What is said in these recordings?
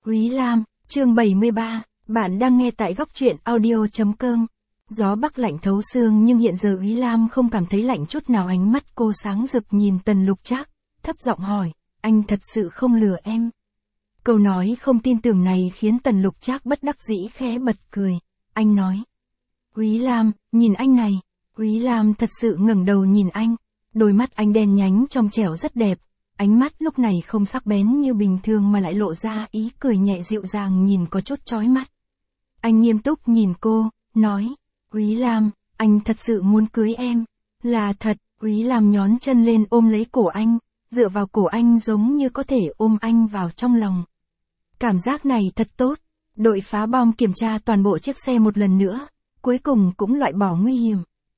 Quý Lam, chương 73, bạn đang nghe tại góc truyện audio.com. Gió bắc lạnh thấu xương nhưng hiện giờ Quý Lam không cảm thấy lạnh chút nào. Ánh mắt cô sáng rực nhìn Tần Lục Trác, thấp giọng hỏi, anh thật sự không lừa em? Câu nói không tin tưởng này khiến Tần Lục Trác bất đắc dĩ khẽ bật cười. Anh nói, Quý Lam, nhìn anh này. Quý Lam thật sự ngẩng đầu nhìn anh, đôi mắt anh đen nhánh trong trẻo rất đẹp. Ánh mắt lúc này không sắc bén như bình thường mà lại lộ ra ý cười nhẹ dịu dàng nhìn có chút chói mắt. Anh nghiêm túc nhìn cô, nói, Quý Lam, anh thật sự muốn cưới em. Là thật. Quý Lam nhón chân lên ôm lấy cổ anh, dựa vào cổ anh giống như có thể ôm anh vào trong lòng. Cảm giác này thật tốt. Đội phá bom kiểm tra toàn bộ chiếc xe một lần nữa, cuối cùng cũng loại bỏ nguy hiểm.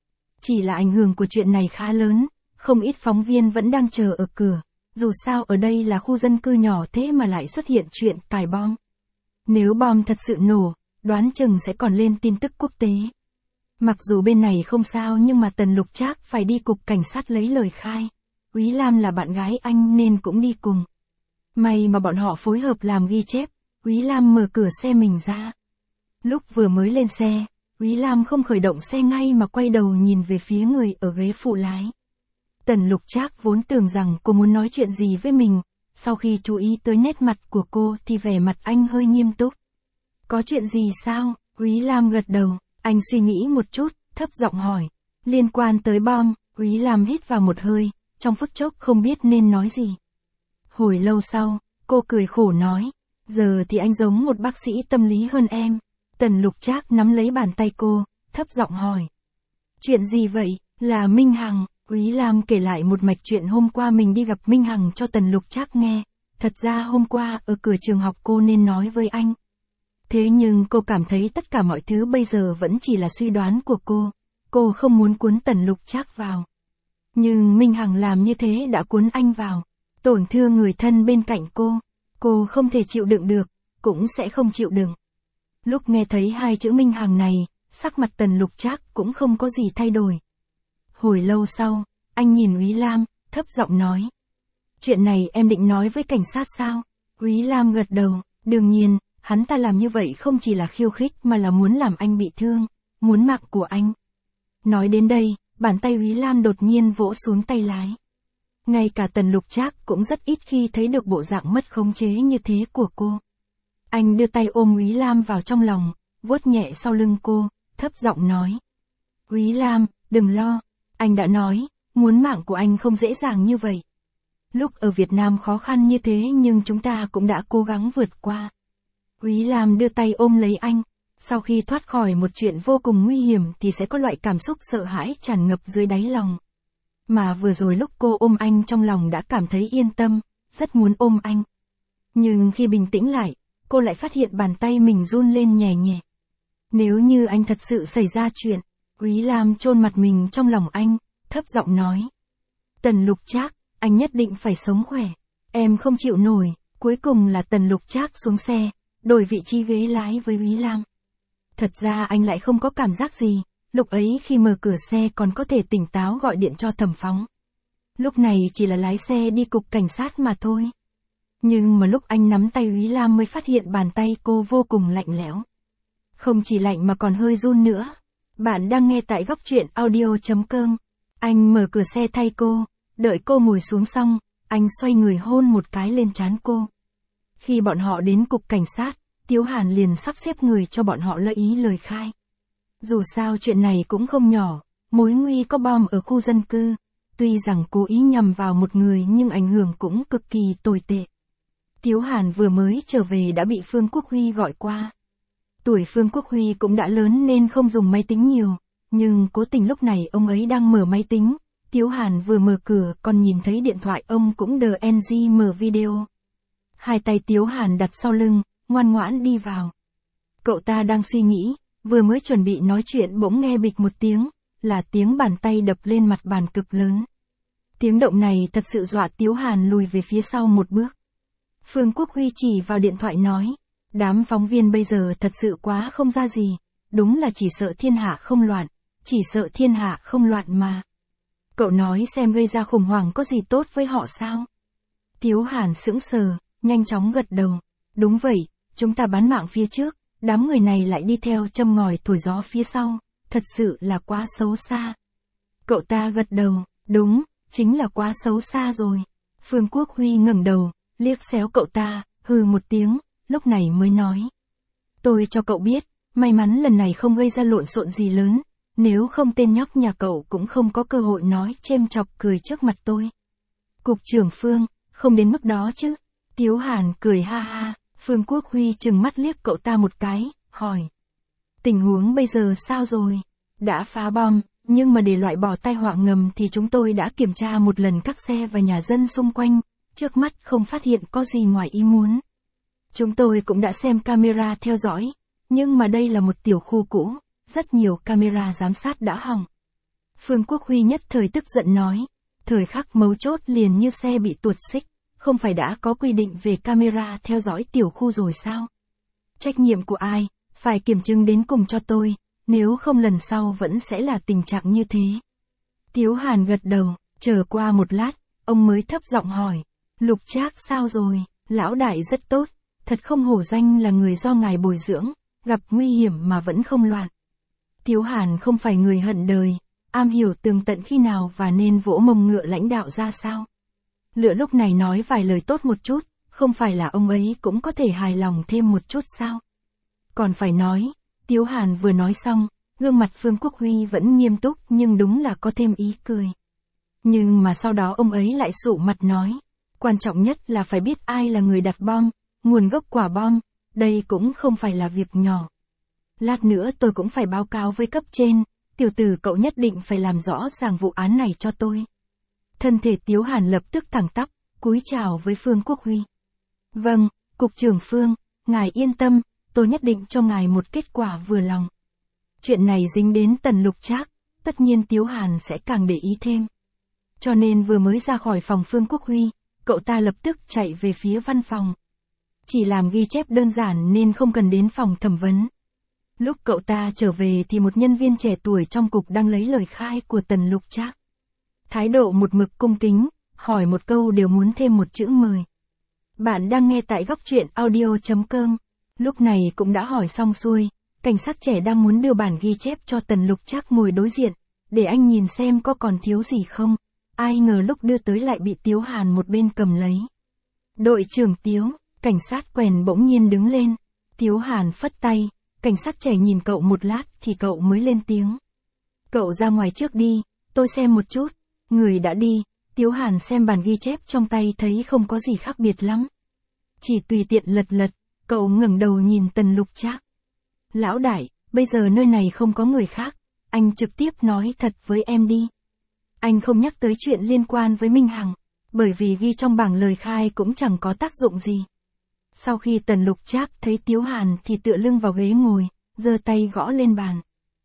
Chỉ là ảnh hưởng của chuyện này khá lớn, không ít phóng viên vẫn đang chờ ở cửa. Dù sao ở đây là khu dân cư nhỏ thế mà lại xuất hiện chuyện cài bom. Nếu bom thật sự nổ, đoán chừng sẽ còn lên tin tức quốc tế. Mặc dù bên này không sao nhưng mà Tần Lục Trác phải đi cục cảnh sát lấy lời khai. Quý Lam là bạn gái anh nên cũng đi cùng. May mà bọn họ phối hợp làm ghi chép. Quý Lam mở cửa xe mình ra. Lúc vừa mới lên xe, Quý Lam không khởi động xe ngay mà quay đầu nhìn về phía người ở ghế phụ lái. Tần Lục Trác vốn tưởng rằng cô muốn nói chuyện gì với mình, sau khi chú ý tới nét mặt của cô thì vẻ mặt anh hơi nghiêm túc. Có chuyện gì sao? Quý Lam gật đầu, anh suy nghĩ một chút, thấp giọng hỏi. Liên quan tới bom. Quý Lam hít vào một hơi, trong phút chốc không biết nên nói gì. Hồi lâu sau, cô cười khổ nói, giờ thì anh giống một bác sĩ tâm lý hơn em. Tần Lục Trác nắm lấy bàn tay cô, thấp giọng hỏi. Chuyện gì vậy? Là Minh Hằng. Quý Lam kể lại một mạch chuyện hôm qua mình đi gặp Minh Hằng cho Tần Lục Trác nghe. Thật ra hôm qua ở cửa trường học cô nên nói với anh. Thế nhưng cô cảm thấy tất cả mọi thứ bây giờ vẫn chỉ là suy đoán của cô. Cô không muốn cuốn Tần Lục Trác vào. Nhưng Minh Hằng làm như thế đã cuốn anh vào. Tổn thương người thân bên cạnh cô. Cô không thể chịu đựng được, cũng sẽ không chịu đựng. Lúc nghe thấy hai chữ Minh Hằng này, sắc mặt Tần Lục Trác cũng không có gì thay đổi. Hồi lâu sau, anh nhìn Quý Lam, thấp giọng nói. Chuyện này em định nói với cảnh sát sao? Quý Lam gật đầu, đương nhiên, hắn ta làm như vậy không chỉ là khiêu khích mà là muốn làm anh bị thương, muốn mạng của anh. Nói đến đây, bàn tay Quý Lam đột nhiên vỗ xuống tay lái. Ngay cả Tần Lục Trác cũng rất ít khi thấy được bộ dạng mất khống chế như thế của cô. Anh đưa tay ôm Quý Lam vào trong lòng, vuốt nhẹ sau lưng cô, thấp giọng nói. Quý Lam, đừng lo. Anh đã nói, muốn mạng của anh không dễ dàng như vậy. Lúc ở Việt Nam khó khăn như thế nhưng chúng ta cũng đã cố gắng vượt qua. Quý Lam đưa tay ôm lấy anh. Sau khi thoát khỏi một chuyện vô cùng nguy hiểm thì sẽ có loại cảm xúc sợ hãi tràn ngập dưới đáy lòng. Mà vừa rồi lúc cô ôm anh trong lòng đã cảm thấy yên tâm, rất muốn ôm anh. Nhưng khi bình tĩnh lại, cô lại phát hiện bàn tay mình run lên nhẹ nhẹ. Nếu như anh thật sự xảy ra chuyện, Quý Lam chôn mặt mình trong lòng anh, thấp giọng nói. Tần Lục Trác, anh nhất định phải sống khỏe. Em không chịu nổi. Cuối cùng là Tần Lục Trác xuống xe, đổi vị trí ghế lái với Quý Lam. Thật ra anh lại không có cảm giác gì, lúc ấy khi mở cửa xe còn có thể tỉnh táo gọi điện cho Thẩm Phóng. Lúc này chỉ là lái xe đi cục cảnh sát mà thôi. Nhưng mà lúc anh nắm tay Quý Lam mới phát hiện bàn tay cô vô cùng lạnh lẽo. Không chỉ lạnh mà còn hơi run nữa. Bạn đang nghe tại góc truyện audio.com. Anh mở cửa xe thay cô, đợi cô ngồi xuống xong, anh xoay người hôn một cái lên trán cô. Khi bọn họ đến cục cảnh sát, Tiếu Hàn liền sắp xếp người cho bọn họ lợi ý lời khai. Dù sao chuyện này cũng không nhỏ, mối nguy có bom ở khu dân cư. Tuy rằng cố ý nhằm vào một người nhưng ảnh hưởng cũng cực kỳ tồi tệ. Tiếu Hàn vừa mới trở về đã bị Phương Quốc Huy gọi qua. Tuổi Phương Quốc Huy cũng đã lớn nên không dùng máy tính nhiều, nhưng cố tình lúc này ông ấy đang mở máy tính. Tiếu Hàn vừa mở cửa còn nhìn thấy điện thoại ông cũng DNG mở video. Hai tay Tiếu Hàn đặt sau lưng, ngoan ngoãn đi vào. Cậu ta đang suy nghĩ, vừa mới chuẩn bị nói chuyện bỗng nghe bịch một tiếng, là tiếng bàn tay đập lên mặt bàn cực lớn. Tiếng động này thật sự dọa Tiếu Hàn lùi về phía sau một bước. Phương Quốc Huy chỉ vào điện thoại nói, đám phóng viên bây giờ thật sự quá không ra gì, đúng là chỉ sợ thiên hạ không loạn, chỉ sợ thiên hạ không loạn mà. Cậu nói xem gây ra khủng hoảng có gì tốt với họ sao? Tiếu Hàn sững sờ, nhanh chóng gật đầu. Đúng vậy, Chúng ta bán mạng phía trước, đám người này lại đi theo châm ngòi thổi gió phía sau, thật sự là quá xấu xa. Cậu ta gật đầu, đúng, chính là quá xấu xa rồi. Phương Quốc Huy ngẩng đầu, liếc xéo cậu ta, hừ một tiếng, lúc này mới nói. Tôi cho cậu biết, may mắn lần này không gây ra lộn xộn gì lớn, nếu không tên nhóc nhà cậu cũng không có cơ hội nói chêm chọc cười trước mặt tôi. Cục trưởng Phương, không đến mức đó chứ. Tiếu Hàn cười ha ha, Phương Quốc Huy chừng mắt liếc cậu ta một cái, hỏi. Tình huống bây giờ sao rồi? Đã phá bom, nhưng mà để loại bỏ tai họa ngầm thì chúng tôi đã kiểm tra một lần các xe và nhà dân xung quanh, trước mắt không phát hiện có gì ngoài ý muốn. Chúng tôi cũng đã xem camera theo dõi, nhưng mà đây là một tiểu khu cũ, rất nhiều camera giám sát đã hỏng. Phương Quốc Huy nhất thời tức giận nói, thời khắc mấu chốt liền như xe bị tuột xích, không phải đã có quy định về camera theo dõi tiểu khu rồi sao? Trách nhiệm của ai, phải kiểm chứng đến cùng cho tôi, nếu không lần sau vẫn sẽ là tình trạng như thế. Tiếu Hàn gật đầu, chờ qua một lát, ông mới thấp giọng hỏi, Lục Trác sao rồi? Lão đại rất tốt, thật không hổ danh là người do ngài bồi dưỡng, gặp nguy hiểm mà vẫn không loạn. Tiếu Hàn không phải người hận đời, am hiểu tường tận khi nào và nên vỗ mông ngựa lãnh đạo ra sao. Lựa lúc này nói vài lời tốt một chút, không phải là ông ấy cũng có thể hài lòng thêm một chút sao? Còn phải nói, Tiếu Hàn vừa nói xong, gương mặt Phương Quốc Huy vẫn nghiêm túc nhưng đúng là có thêm ý cười. Nhưng mà sau đó ông ấy lại sụ mặt nói, quan trọng nhất là phải biết ai là người đặt bom, nguồn gốc quả bom, đây cũng không phải là việc nhỏ. Lát nữa tôi cũng phải báo cáo với cấp trên, tiểu tử cậu nhất định phải làm rõ ràng vụ án này cho tôi. Thân thể Tiếu Hàn lập tức thẳng tắp, cúi chào với Phương Quốc Huy. Vâng, Cục trưởng Phương, ngài yên tâm, tôi nhất định cho ngài một kết quả vừa lòng. Chuyện này dính đến Tần Lục Trác, tất nhiên Tiếu Hàn sẽ càng để ý thêm. Cho nên vừa mới ra khỏi phòng Phương Quốc Huy, cậu ta lập tức chạy về phía văn phòng. Chỉ làm ghi chép đơn giản nên không cần đến phòng thẩm vấn. Lúc cậu ta trở về thì một nhân viên trẻ tuổi trong cục đang lấy lời khai của Tần Lục Trác. Thái độ một mực cung kính, hỏi một câu đều muốn thêm một chữ mời. Bạn đang nghe tại góc truyện audio.com. Lúc này cũng đã hỏi xong xuôi, cảnh sát trẻ đang muốn đưa bản ghi chép cho Tần Lục Trác ngồi đối diện, để anh nhìn xem có còn thiếu gì không. Ai ngờ lúc đưa tới lại bị Tiếu Hàn một bên cầm lấy. Đội trưởng Tiếu, cảnh sát quèn bỗng nhiên đứng lên. Tiếu Hàn phất tay, cảnh sát trẻ nhìn cậu một lát thì cậu mới lên tiếng. Cậu ra ngoài trước đi, tôi xem một chút. Người đã đi, Tiếu Hàn xem bản ghi chép trong tay thấy không có gì khác biệt lắm. Chỉ tùy tiện lật lật, cậu ngẩng đầu nhìn Tần Lục Trác. Lão đại, bây giờ nơi này không có người khác, anh trực tiếp nói thật với em đi. Anh không nhắc tới chuyện liên quan với Minh Hằng, bởi vì ghi trong bảng lời khai cũng chẳng có tác dụng gì. Sau khi Tần Lục Trác thấy Tiếu Hàn thì tựa lưng vào ghế ngồi, giơ tay gõ lên bàn.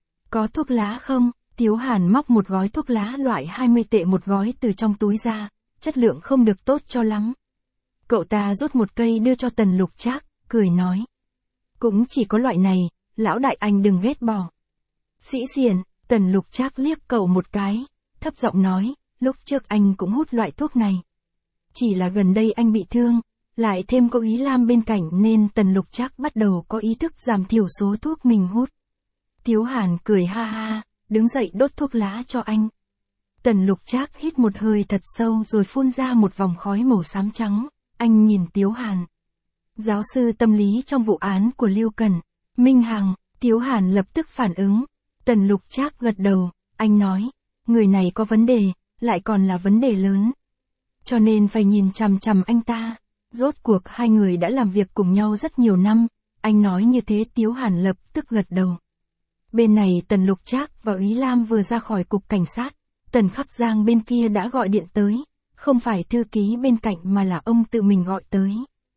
Có thuốc lá không? Tiếu Hàn móc một gói thuốc lá loại 20 tệ một gói từ trong túi ra, chất lượng không được tốt cho lắm. Cậu ta rút một cây đưa cho Tần Lục Trác, cười nói. Cũng chỉ có loại này, lão đại anh đừng ghét bỏ. Sĩ diện, Tần Lục Trác liếc cậu một cái, thấp giọng nói, lúc trước anh cũng hút loại thuốc này. Chỉ là gần đây anh bị thương, lại thêm có Ý Lam bên cạnh nên Tần Lục Trác bắt đầu có ý thức giảm thiểu số thuốc mình hút. Tiếu Hàn cười ha ha, đứng dậy đốt thuốc lá cho anh. Tần Lục Trác hít một hơi thật sâu rồi phun ra một vòng khói màu xám trắng, anh nhìn Tiếu Hàn. Giáo sư tâm lý trong vụ án của Lưu Cần, Minh Hằng, Tiếu Hàn lập tức phản ứng. Tần Lục Trác gật đầu, anh nói, người này có vấn đề, lại còn là vấn đề lớn. Cho nên phải nhìn chằm chằm anh ta. Rốt cuộc hai người đã làm việc cùng nhau rất nhiều năm, anh nói như thế Tiếu Hàn lập tức gật đầu. Bên này Tần Lục Trác và Ý Lam vừa ra khỏi cục cảnh sát, Tần Khắc Giang bên kia đã gọi điện tới, không phải thư ký bên cạnh mà là ông tự mình gọi tới.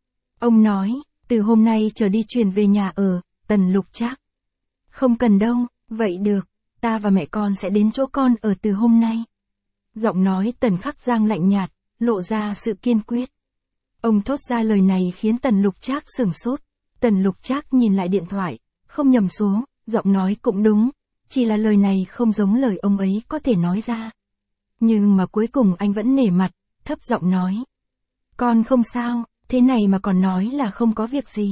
Ông nói, từ hôm nay trở đi chuyển về nhà ở, Tần Lục Trác. Không cần đâu, vậy được, ta và mẹ con sẽ đến chỗ con ở từ hôm nay. Giọng nói Tần Khắc Giang lạnh nhạt, lộ ra sự kiên quyết. Ông thốt ra lời này khiến Tần Lục Trác sửng sốt. Tần Lục Trác nhìn lại điện thoại, không nhầm số, giọng nói cũng đúng, chỉ là lời này không giống lời ông ấy có thể nói ra. Nhưng mà cuối cùng anh vẫn nể mặt, thấp giọng nói. Con không sao, thế này mà còn nói là không có việc gì.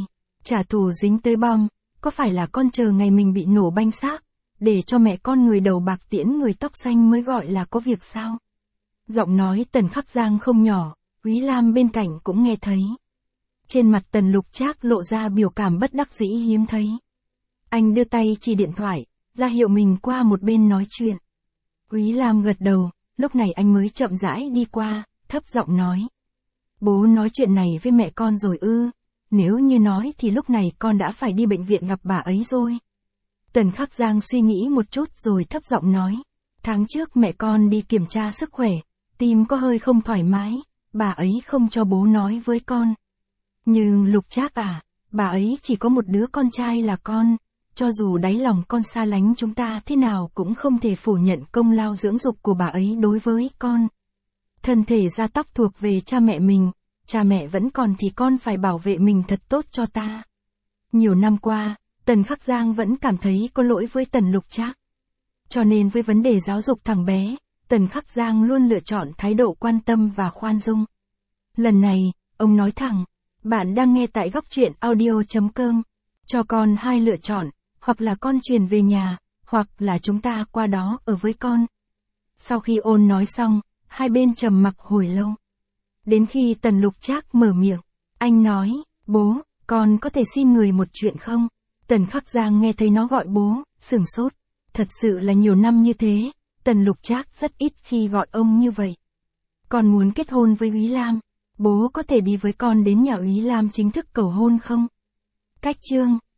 Trả thù dính tới bom, có phải là con chờ ngày mình bị nổ banh xác, để cho mẹ con người đầu bạc tiễn người tóc xanh mới gọi là có việc sao? Giọng nói Tần Khắc Giang không nhỏ, Úy Lam bên cạnh cũng nghe thấy. Trên mặt Tần Lục Trác lộ ra biểu cảm bất đắc dĩ hiếm thấy. Anh đưa tay chỉ điện thoại, ra hiệu mình qua một bên nói chuyện. Úy Lam gật đầu, lúc này anh mới chậm rãi đi qua, thấp giọng nói. Bố nói chuyện này với mẹ con rồi ư? Nếu như nói thì lúc này con đã phải đi bệnh viện gặp bà ấy rồi. Tần Khắc Giang suy nghĩ một chút rồi thấp giọng nói. Tháng trước mẹ con đi kiểm tra sức khỏe, tim có hơi không thoải mái, bà ấy không cho bố nói với con. Nhưng Lục Trác à, bà ấy chỉ có một đứa con trai là con, cho dù đáy lòng con xa lánh chúng ta thế nào cũng không thể phủ nhận công lao dưỡng dục của bà ấy đối với con. Thân thể da tóc thuộc về cha mẹ mình, cha mẹ vẫn còn thì con phải bảo vệ mình thật tốt cho ta. Nhiều năm qua, Tần Khắc Giang vẫn cảm thấy có lỗi với Tần Lục Trác. Cho nên với vấn đề giáo dục thằng bé, Tần Khắc Giang luôn lựa chọn thái độ quan tâm và khoan dung. Lần này, ông nói thẳng, bạn đang nghe tại góc truyện audio.com, cho con hai lựa chọn, hoặc là con chuyển về nhà, hoặc là chúng ta qua đó ở với con. Sau khi ôn nói xong, hai bên trầm mặc hồi lâu. Đến khi Tần Lục Trác mở miệng, anh nói, bố, con có thể xin người một chuyện không? Tần Khắc Giang nghe thấy nó gọi bố, sửng sốt. Thật sự là nhiều năm như thế, Tần Lục Trác rất ít khi gọi ông như vậy. Con muốn kết hôn với Úy Lam, bố có thể đi với con đến nhà Úy Lam chính thức cầu hôn không? Cách chương